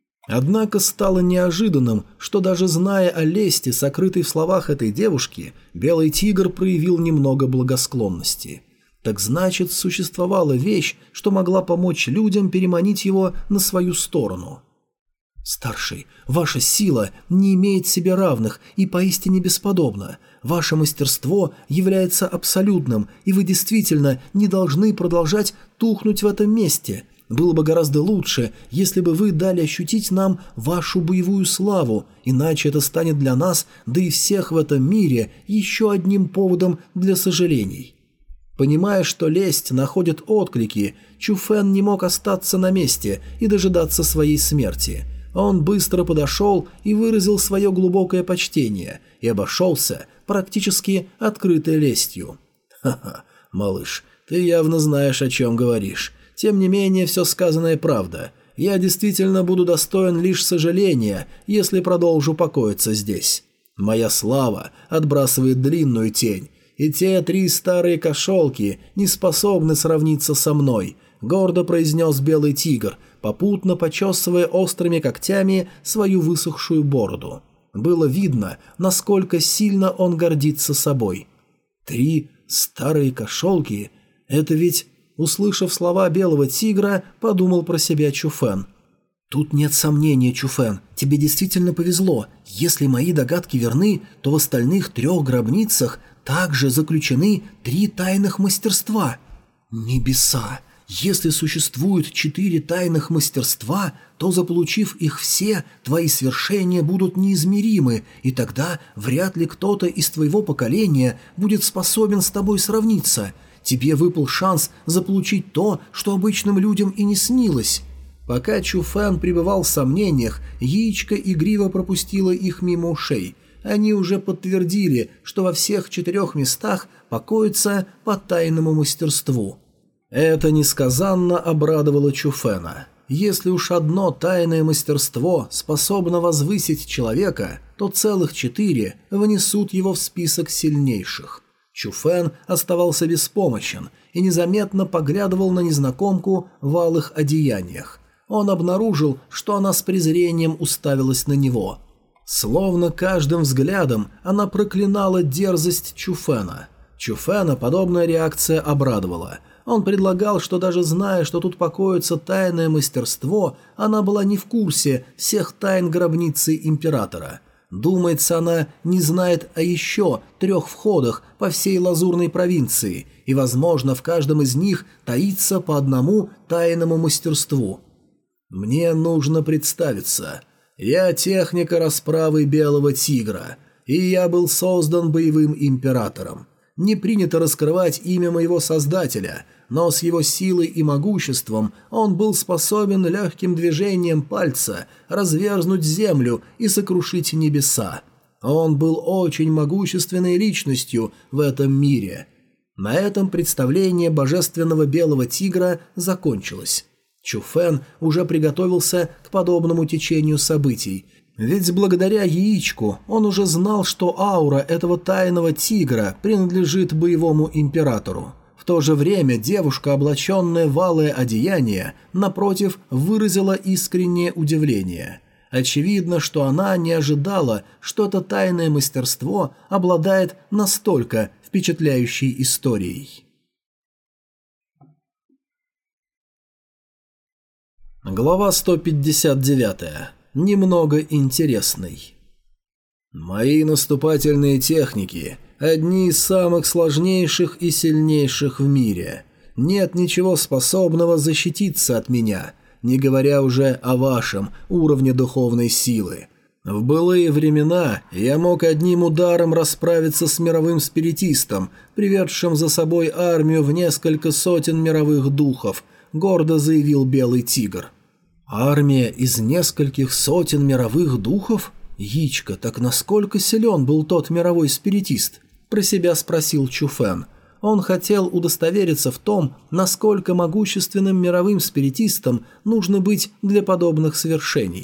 Speaker 1: Однако стало неожиданным, что даже зная о лести, сокрытой в словах этой девушки, Белый Тигр проявил немного благосклонности. Так значит, существовала вещь, что могла помочь людям переманить его на свою сторону. «Старший, ваша сила не имеет себе равных и поистине бесподобна. Ваше мастерство является абсолютным, и вы действительно не должны продолжать тухнуть в этом месте. Было бы гораздо лучше, если бы вы дали ощутить нам вашу боевую славу, иначе это станет для нас, да и всех в этом мире, еще одним поводом для сожалений». Понимая, что лесть находит отклики, Чуфэн не мог остаться на месте и дожидаться своей смерти. Он быстро подошел и выразил свое глубокое почтение и обошелся практически открытой лестью. «Ха-ха, малыш, ты явно знаешь, о чем говоришь. Тем не менее, все сказанное правда. Я действительно буду достоин лишь сожаления, если продолжу покоиться здесь. Моя слава отбрасывает длинную тень, и те три старые кошелки не способны сравниться со мной», — гордо произнес Белый Тигр, попутно почесывая острыми когтями свою высохшую бороду. Было видно, насколько сильно он гордится собой. «Три старые кошелки? Это ведь...» Услышав слова Белого Тигра, подумал про себя Чуфэн. «Тут нет сомнения, Чуфэн, тебе действительно повезло. Если мои догадки верны, то в остальных трех гробницах также заключены три тайных мастерства. Небеса! Если существует четыре тайных мастерства, то, заполучив их все, твои свершения будут неизмеримы, и тогда вряд ли кто-то из твоего поколения будет способен с тобой сравниться. Тебе выпал шанс заполучить то, что обычным людям и не снилось». Пока Чуфэн пребывал в сомнениях, яичко игриво пропустило их мимо ушей. Они уже подтвердили, что во всех четырех местах покоится по тайному мастерству. Это несказанно обрадовало Чуфэна. Если уж одно тайное мастерство способно возвысить человека, то целых четыре внесут его в список сильнейших. Чуфэн оставался беспомощен и незаметно поглядывал на незнакомку в алых одеяниях. Он обнаружил, что она с презрением уставилась на него. Словно каждым взглядом она проклинала дерзость Чуфэна. Чуфэна подобная реакция обрадовала. Он предлагал, что даже зная, что тут покоится тайное мастерство, она была не в курсе всех тайн гробницы императора. Думается, она не знает о еще трех входах по всей Лазурной провинции, и, возможно, в каждом из них таится по одному тайному мастерству. «Мне нужно представиться. Я техника расправы Белого Тигра, и я был создан боевым императором. Не принято раскрывать имя моего создателя, но с его силой и могуществом он был способен легким движением пальца разверзнуть землю и сокрушить небеса. Он был очень могущественной личностью в этом мире». На этом представление божественного Белого Тигра закончилось. Чуфэн уже приготовился к подобному течению событий, ведь благодаря яичку он уже знал, что аура этого тайного тигра принадлежит боевому императору. В то же время девушка, облаченная в алое одеяние, напротив, выразила искреннее удивление. Очевидно, что она не ожидала, что это тайное мастерство обладает настолько впечатляющей историей. Глава сто пятьдесят девять. Немного интересный. Мои наступательные техники – одни из самых сложнейших и сильнейших в мире. Нет ничего способного защититься от меня, не говоря уже о вашем уровне духовной силы. В былые времена я мог одним ударом расправиться с мировым спиритистом, приведшим за собой армию в несколько сотен мировых духов, гордо заявил Белый Тигр. «Армия из нескольких сотен мировых духов? Яичко, так насколько силен был тот мировой спиритист?» – про себя спросил Чуфэн. Он хотел удостовериться в том, насколько могущественным мировым спиритистом нужно быть для подобных свершений.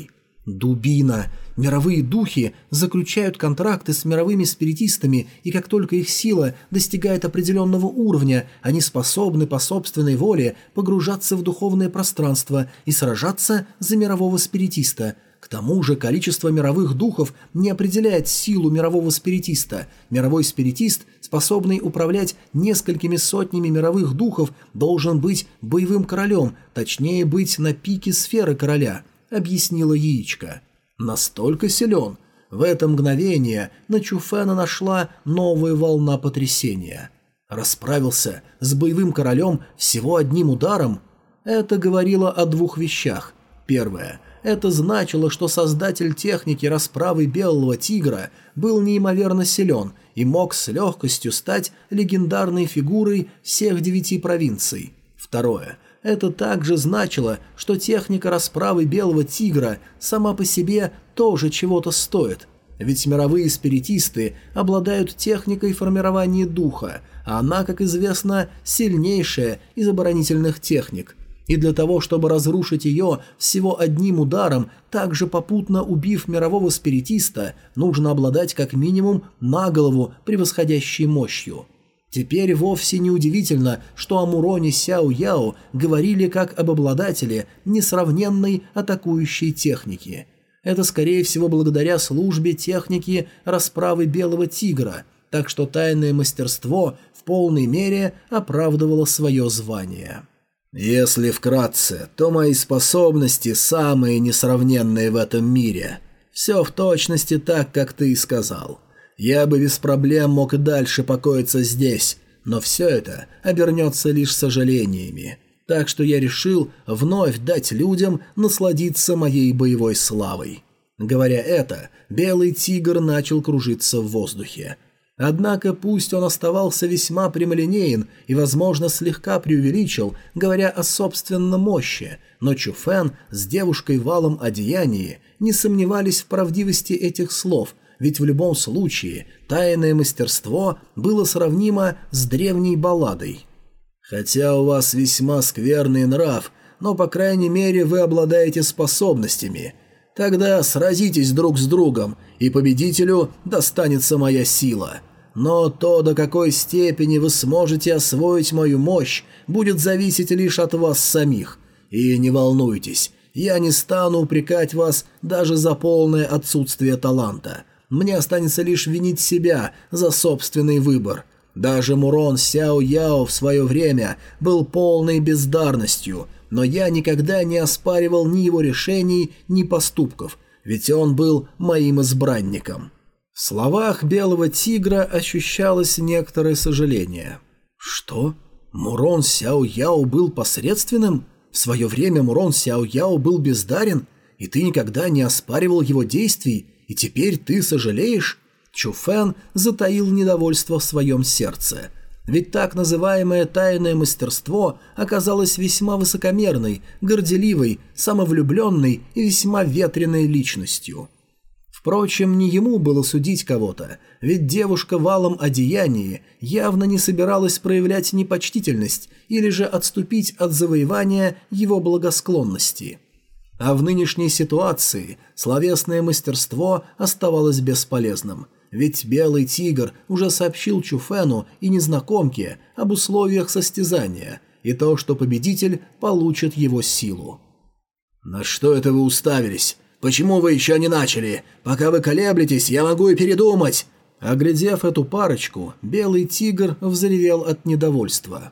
Speaker 1: Дубина. Мировые духи заключают контракты с мировыми спиритистами, и как только их сила достигает определенного уровня, они способны по собственной воле погружаться в духовное пространство и сражаться за мирового спиритиста. К тому же количество мировых духов не определяет силу мирового спиритиста. Мировой спиритист, способный управлять несколькими сотнями мировых духов, должен быть боевым королем, точнее быть на пике сферы короля, объяснила яичко. Настолько силен. В это мгновение на Чуфена нашла новая волна потрясения. Расправился с боевым королем всего одним ударом? Это говорило о двух вещах. Первое. Это значило, что создатель техники расправы Белого Тигра был неимоверно силен и мог с легкостью стать легендарной фигурой всех девяти провинций. Второе. Это также значило, что техника расправы Белого Тигра сама по себе тоже чего-то стоит. Ведь мировые спиритисты обладают техникой формирования духа, а она, как известно, сильнейшая из оборонительных техник. И для того, чтобы разрушить ее всего одним ударом, также попутно убив мирового спиритиста, нужно обладать как минимум на голову превосходящей мощью. Теперь вовсе не удивительно, что о Муроне Сяо Яо говорили как об обладателе несравненной атакующей техники. Это, скорее всего, благодаря службе техники расправы Белого Тигра, так что тайное мастерство в полной мере оправдывало свое звание. Если вкратце, то мои способности самые несравненные в этом мире. Все в точности так, как ты и сказал. Я бы без проблем мог и дальше покоиться здесь, но все это обернется лишь сожалениями. Так что я решил вновь дать людям насладиться моей боевой славой. Говоря это, Белый Тигр начал кружиться в воздухе. Однако пусть он оставался весьма прямолинеен и, возможно, слегка преувеличил, говоря о собственной мощи, но Чуфэн с девушкой в алом одеянии не сомневались в правдивости этих слов, ведь в любом случае тайное мастерство было сравнимо с древней балладой. «Хотя у вас весьма скверный нрав, но, по крайней мере, вы обладаете способностями. Тогда сразитесь друг с другом, и победителю достанется моя сила. Но то, до какой степени вы сможете освоить мою мощь, будет зависеть лишь от вас самих. И не волнуйтесь, я не стану упрекать вас даже за полное отсутствие таланта. Мне останется лишь винить себя за собственный выбор. Даже Мурон Сяо Яо в свое время был полной бездарностью, но я никогда не оспаривал ни его решений, ни поступков, ведь он был моим избранником». В словах Белого Тигра ощущалось некоторое сожаление. «Что? Мурон Сяо Яо был посредственным? В свое время Мурон Сяо Яо был бездарен, и ты никогда не оспаривал его действий, и теперь ты сожалеешь?» Чуфэн затаил недовольство в своем сердце. Ведь так называемое тайное мастерство оказалось весьма высокомерной, горделивой, самовлюбленной и весьма ветреной личностью. Впрочем, не ему было судить кого-то, ведь девушка в алом одеянии явно не собиралась проявлять непочтительность или же отступить от завоевания его благосклонности. А в нынешней ситуации словесное мастерство оставалось бесполезным, ведь Белый Тигр уже сообщил Чуфэну и незнакомке об условиях состязания и то, что победитель получит его силу. «На что это вы уставились? Почему вы еще не начали? Пока вы колеблетесь, я могу и передумать!» Оглядев эту парочку, Белый Тигр взревел от недовольства.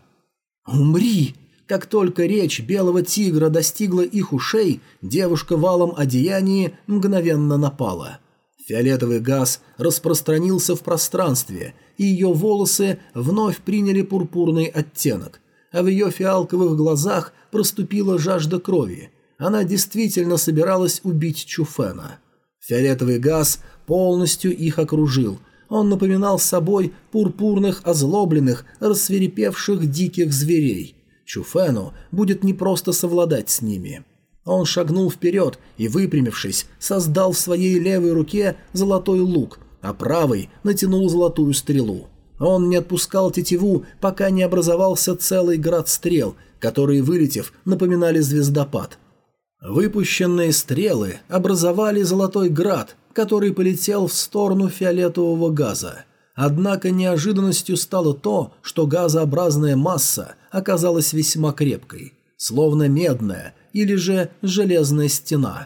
Speaker 1: «Умри!» Как только речь Белого Тигра достигла их ушей, девушка в алом одеянии мгновенно напала. Фиолетовый газ распространился в пространстве, и ее волосы вновь приняли пурпурный оттенок, а в ее фиалковых глазах проступила жажда крови. Она действительно собиралась убить Чуфэна. Фиолетовый газ полностью их окружил. Он напоминал собой пурпурных, озлобленных, рассвирепевших диких зверей. Чуфэну будет непросто совладать с ними. Он шагнул вперед и, выпрямившись, создал в своей левой руке золотой лук, а правой натянул золотую стрелу. Он не отпускал тетиву, пока не образовался целый град стрел, которые, вылетев, напоминали звездопад. Выпущенные стрелы образовали золотой град, который полетел в сторону фиолетового газа. Однако неожиданностью стало то, что газообразная масса оказалась весьма крепкой, словно медная или же железная стена.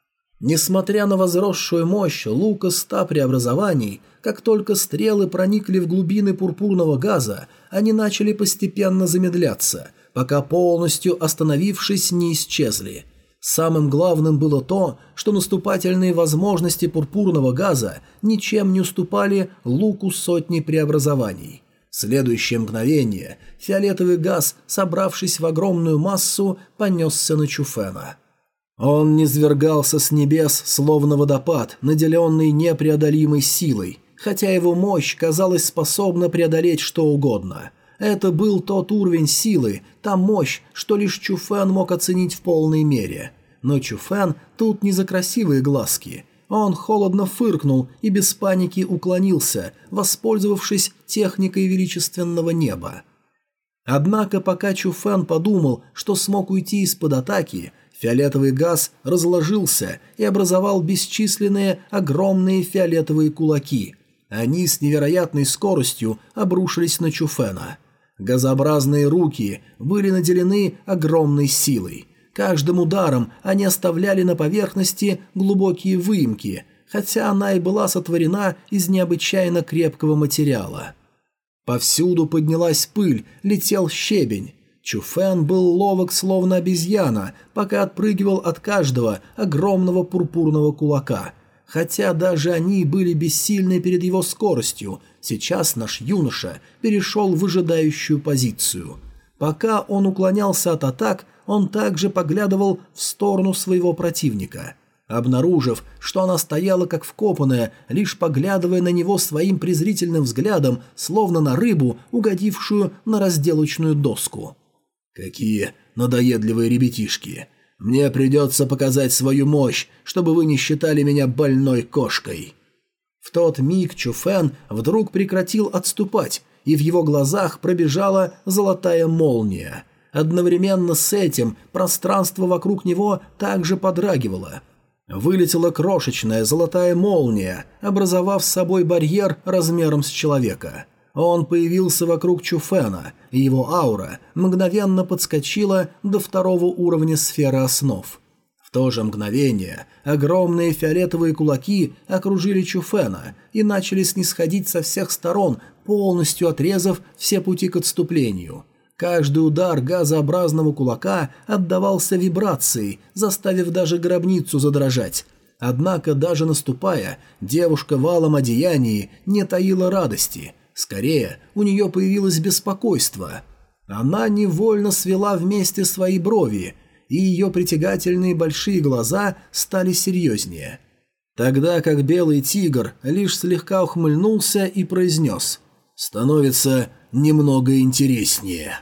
Speaker 1: Несмотря на возросшую мощь лука ста преобразований, как только стрелы проникли в глубины пурпурного газа, они начали постепенно замедляться, пока полностью остановившись не исчезли. Самым главным было то, что наступательные возможности пурпурного газа ничем не уступали луку сотни преобразований. В следующее мгновение фиолетовый газ, собравшись в огромную массу, понесся на Чуфена. Он низвергался с небес, словно водопад, наделенный непреодолимой силой, хотя его мощь, казалось, способна преодолеть что угодно. Это был тот уровень силы, та мощь, что лишь Чуфен мог оценить в полной мере. Но Чуфен тут не за красивые глазки. Он холодно фыркнул и без паники уклонился, воспользовавшись техникой величественного неба. Однако пока Чуфен подумал, что смог уйти из-под атаки, фиолетовый газ разложился и образовал бесчисленные огромные фиолетовые кулаки. Они с невероятной скоростью обрушились на Чуфена. Газообразные руки были наделены огромной силой. Каждым ударом они оставляли на поверхности глубокие выемки, хотя она и была сотворена из необычайно крепкого материала. Повсюду поднялась пыль, летел щебень. Чуфен был ловок, словно обезьяна, пока отпрыгивал от каждого огромного пурпурного кулака. Хотя даже они были бессильны перед его скоростью, сейчас наш юноша перешел в выжидающую позицию. Пока он уклонялся от атак, он также поглядывал в сторону своего противника. Обнаружив, что она стояла как вкопанная, лишь поглядывая на него своим презрительным взглядом, словно на рыбу, угодившую на разделочную доску. «Какие надоедливые ребятишки! Мне придется показать свою мощь, чтобы вы не считали меня больной кошкой!» В тот миг Чуфен вдруг прекратил отступать, и в его глазах пробежала золотая молния. Одновременно с этим пространство вокруг него также подрагивало. Вылетела крошечная золотая молния, образовав с собой барьер размером с человека. Он появился вокруг Чуфена, и его аура мгновенно подскочила до второго уровня сферы основ. В то же мгновение огромные фиолетовые кулаки окружили Чуфена и начали снисходить со всех сторон, полностью отрезав все пути к отступлению. Каждый удар газообразного кулака отдавался вибрацией, заставив даже гробницу задрожать. Однако, даже наступая, девушка в алом одеянии не таила радости. Скорее, у нее появилось беспокойство. Она невольно свела вместе свои брови, и ее притягательные большие глаза стали серьезнее. Тогда как белый тигр лишь слегка ухмыльнулся и произнес: «Становится немного интереснее».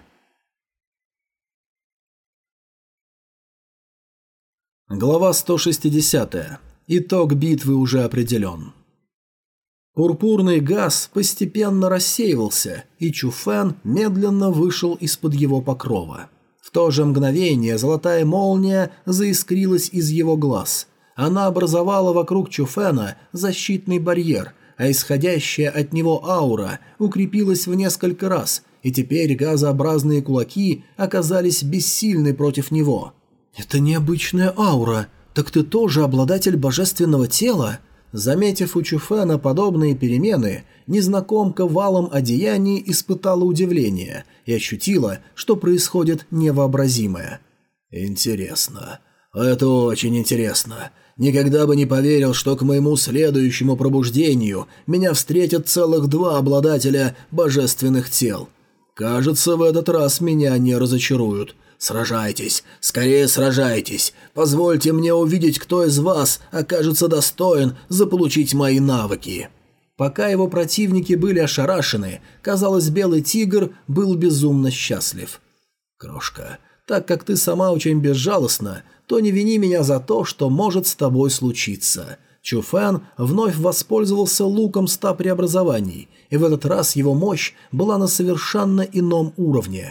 Speaker 1: Глава сто шестьдесят. Итог битвы уже определен. Пурпурный газ постепенно рассеивался, и Чуфен медленно вышел из-под его покрова. В то же мгновение золотая молния заискрилась из его глаз. Она образовала вокруг Чуфена защитный барьер, а исходящая от него аура укрепилась в несколько раз, и теперь газообразные кулаки оказались бессильны против него. «Это необычная аура. Так ты тоже обладатель божественного тела?» Заметив у Чуфена подобные перемены, незнакомка в алом одеянии испытала удивление и ощутила, что происходит невообразимое. «Интересно. Это очень интересно. Никогда бы не поверил, что к моему следующему пробуждению меня встретят целых два обладателя божественных тел. Кажется, в этот раз меня не разочаруют. Сражайтесь, скорее сражайтесь. Позвольте мне увидеть, кто из вас окажется достоин заполучить мои навыки». Пока его противники были ошарашены, казалось, белый тигр был безумно счастлив. «Крошка, так как ты сама очень безжалостна, то не вини меня за то, что может с тобой случиться». Чуфен вновь воспользовался луком ста преобразований, и в этот раз его мощь была на совершенно ином уровне.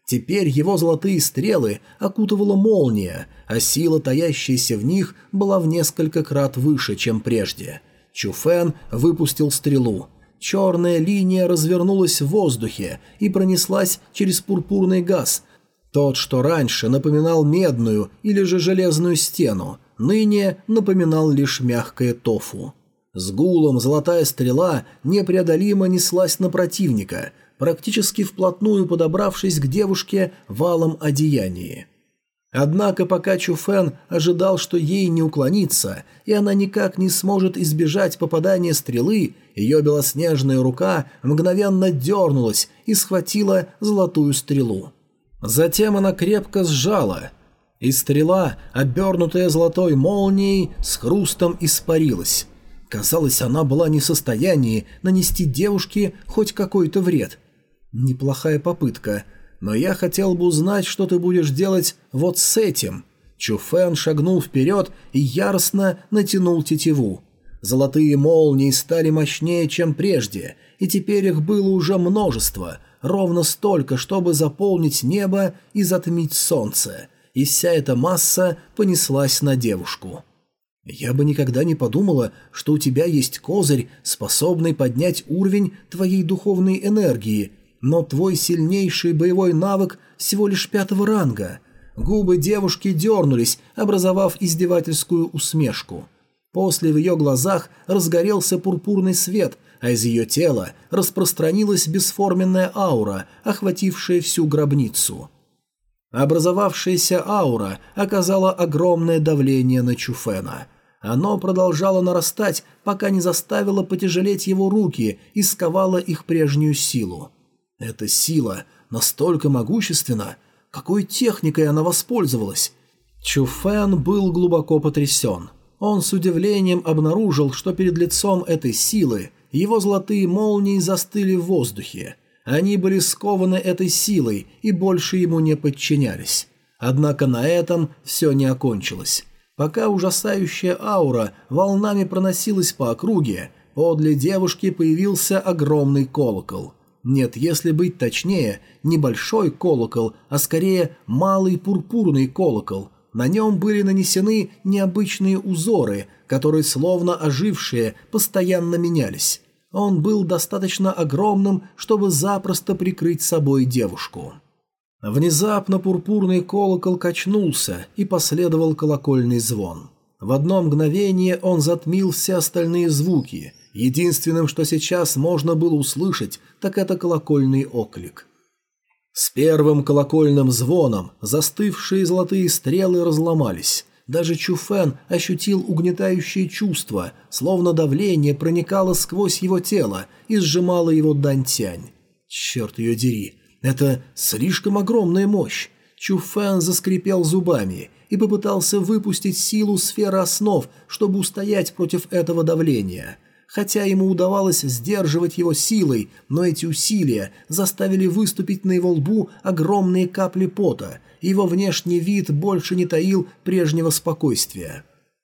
Speaker 1: Теперь его золотые стрелы окутывала молния, а сила, таящаяся в них, была в несколько крат выше, чем прежде. Чуфэн выпустил стрелу. Черная линия развернулась в воздухе и пронеслась через пурпурный газ. Тот, что раньше напоминал медную или же железную стену, ныне напоминал лишь мягкое тофу. С гулом золотая стрела непреодолимо неслась на противника, практически вплотную подобравшись к девушке в алом одеянии. Однако пока Чуфэн ожидал, что ей не уклониться, и она никак не сможет избежать попадания стрелы, ее белоснежная рука мгновенно дернулась и схватила золотую стрелу. Затем она крепко сжала, и стрела, обернутая золотой молнией, с хрустом испарилась. Казалось, она была не в состоянии нанести девушке хоть какой-то вред. Неплохая попытка, но я хотел бы узнать, что ты будешь делать вот с этим. Чуфэн шагнул вперед и яростно натянул тетиву. Золотые молнии стали мощнее, чем прежде, и теперь их было уже множество, ровно столько, чтобы заполнить небо и затмить солнце, и вся эта масса понеслась на девушку. Я бы никогда не подумала, что у тебя есть козырь, способный поднять уровень твоей духовной энергии, но твой сильнейший боевой навык всего лишь пятого ранга. Губы девушки дернулись, образовав издевательскую усмешку. После в ее глазах разгорелся пурпурный свет, а из ее тела распространилась бесформенная аура, охватившая всю гробницу. Образовавшаяся аура оказала огромное давление на Чуфэна. Оно продолжало нарастать, пока не заставило потяжелеть его руки и сковало их прежнюю силу. Эта сила настолько могущественна, какой техникой она воспользовалась? Чуфэн был глубоко потрясен. Он с удивлением обнаружил, что перед лицом этой силы его золотые молнии застыли в воздухе. Они были скованы этой силой и больше ему не подчинялись. Однако на этом все не окончилось. Пока ужасающая аура волнами проносилась по округе, подле девушки появился огромный колокол. Нет, если быть точнее, небольшой колокол, а скорее малый пурпурный колокол. На нем были нанесены необычные узоры, которые, словно ожившие, постоянно менялись. Он был достаточно огромным, чтобы запросто прикрыть собой девушку. Внезапно пурпурный колокол качнулся, и последовал колокольный звон. В одно мгновение он затмил все остальные звуки. Единственным, что сейчас можно было услышать, так это колокольный оклик. С первым колокольным звоном застывшие золотые стрелы разломались. Даже Чуфэн ощутил угнетающее чувство, словно давление проникало сквозь его тело и сжимало его дантянь. Черт ее дери, это слишком огромная мощь. Чуфэн заскрипел зубами и попытался выпустить силу сферы основ, чтобы устоять против этого давления. Хотя ему удавалось сдерживать его силой, но эти усилия заставили выступить на его лбу огромные капли пота, и его внешний вид больше не таил прежнего спокойствия.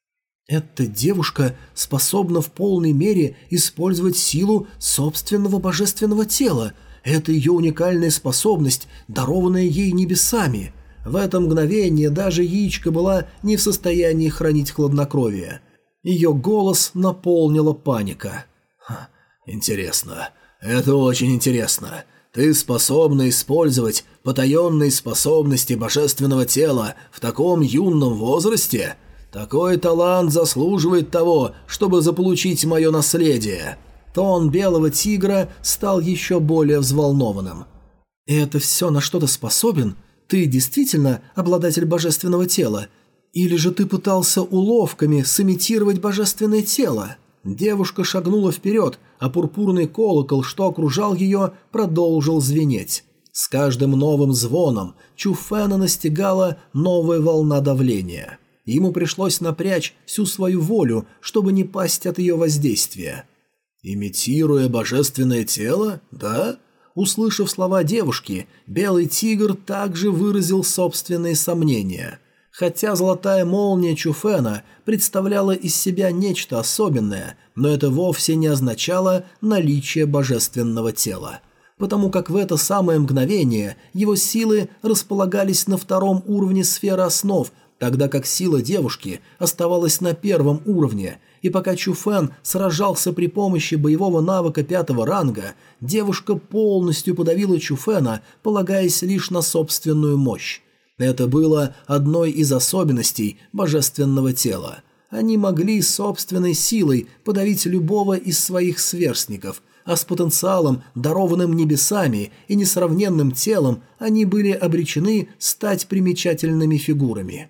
Speaker 1: Эта девушка способна в полной мере использовать силу собственного божественного тела. Это ее уникальная способность, дарованная ей небесами. В это мгновение даже яичко была не в состоянии хранить хладнокровие. Ее голос наполнила паника. Ха, «Интересно. Это очень интересно. Ты способна использовать потаенные способности божественного тела в таком юном возрасте? Такой талант заслуживает того, чтобы заполучить мое наследие». Тон белого тигра стал еще более взволнованным. «Это все на что-то способен? Ты действительно обладатель божественного тела? Или же ты пытался уловками сымитировать божественное тело?» Девушка шагнула вперед, а пурпурный колокол, что окружал ее, продолжил звенеть. С каждым новым звоном Чуфэна настигала новая волна давления. Ему пришлось напрячь всю свою волю, чтобы не пасть от ее воздействия. «Имитируя божественное тело? Да?» Услышав слова девушки, белый тигр также выразил собственные сомнения. Хотя золотая молния Чуфэна представляла из себя нечто особенное, но это вовсе не означало наличие божественного тела. потому как в это самое мгновение его силы располагались на втором уровне сферы основ, тогда как сила девушки оставалась на первом уровне, и пока Чу Фэн сражался при помощи боевого навыка пятого ранга, девушка полностью подавила Чу Фэна, полагаясь лишь на собственную мощь. Это было одной из особенностей божественного тела. Они могли собственной силой подавить любого из своих сверстников, а с потенциалом, дарованным небесами и несравненным телом, они были обречены стать примечательными фигурами.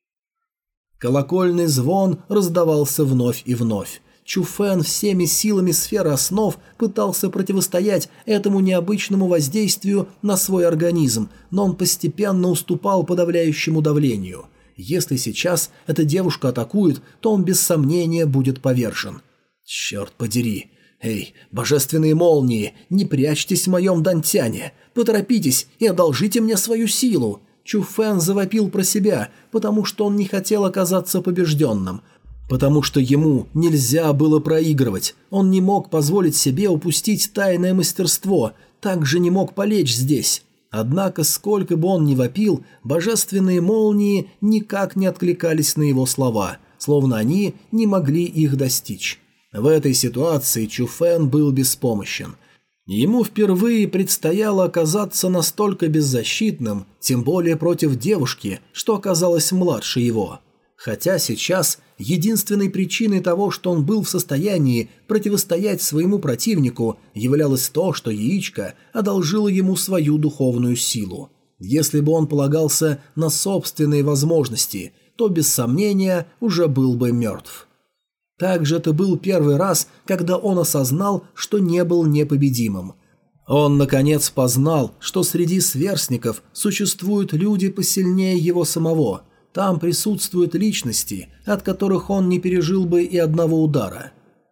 Speaker 1: Колокольный звон раздавался вновь и вновь. Чу Фэн всеми силами сферы основ пытался противостоять этому необычному воздействию на свой организм, но он постепенно уступал подавляющему давлению. Если сейчас эта девушка атакует, то он без сомнения будет повержен. Черт подери! Эй, божественные молнии, не прячьтесь в моем дантяне! Поторопитесь и одолжите мне свою силу! Чу Фэн завопил про себя, потому что он не хотел оказаться побежденным, потому что ему нельзя было проигрывать, он не мог позволить себе упустить тайное мастерство, также не мог полечь здесь. Однако, сколько бы он ни вопил, божественные молнии никак не откликались на его слова, словно они не могли их достичь. В этой ситуации Чу Фэн был беспомощен. Ему впервые предстояло оказаться настолько беззащитным, тем более против девушки, что оказалась младше его. Хотя сейчас единственной причиной того, что он был в состоянии противостоять своему противнику, являлось то, что яичко одолжило ему свою духовную силу. Если бы он полагался на собственные возможности, то без сомнения уже был бы мертв. Также это был первый раз, когда он осознал, что не был непобедимым. Он, наконец, познал, что среди сверстников существуют люди посильнее его самого. Там присутствуют личности, от которых он не пережил бы и одного удара.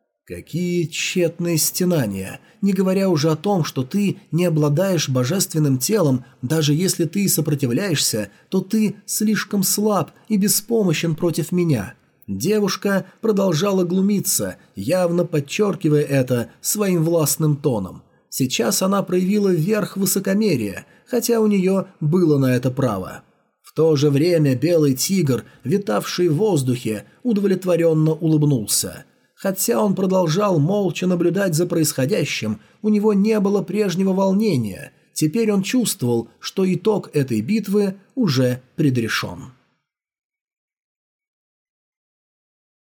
Speaker 1: Какие тщетные стенания, не говоря уже о том, что ты не обладаешь божественным телом, даже если ты сопротивляешься, то ты слишком слаб и беспомощен против меня. Девушка продолжала глумиться, явно подчеркивая это своим властным тоном. Сейчас она проявила верх высокомерия, хотя у нее было на это право. В то же время белый тигр, витавший в воздухе, удовлетворенно улыбнулся. Хотя он продолжал молча наблюдать за происходящим, у него не было прежнего волнения. Теперь он чувствовал, что итог этой битвы уже предрешен.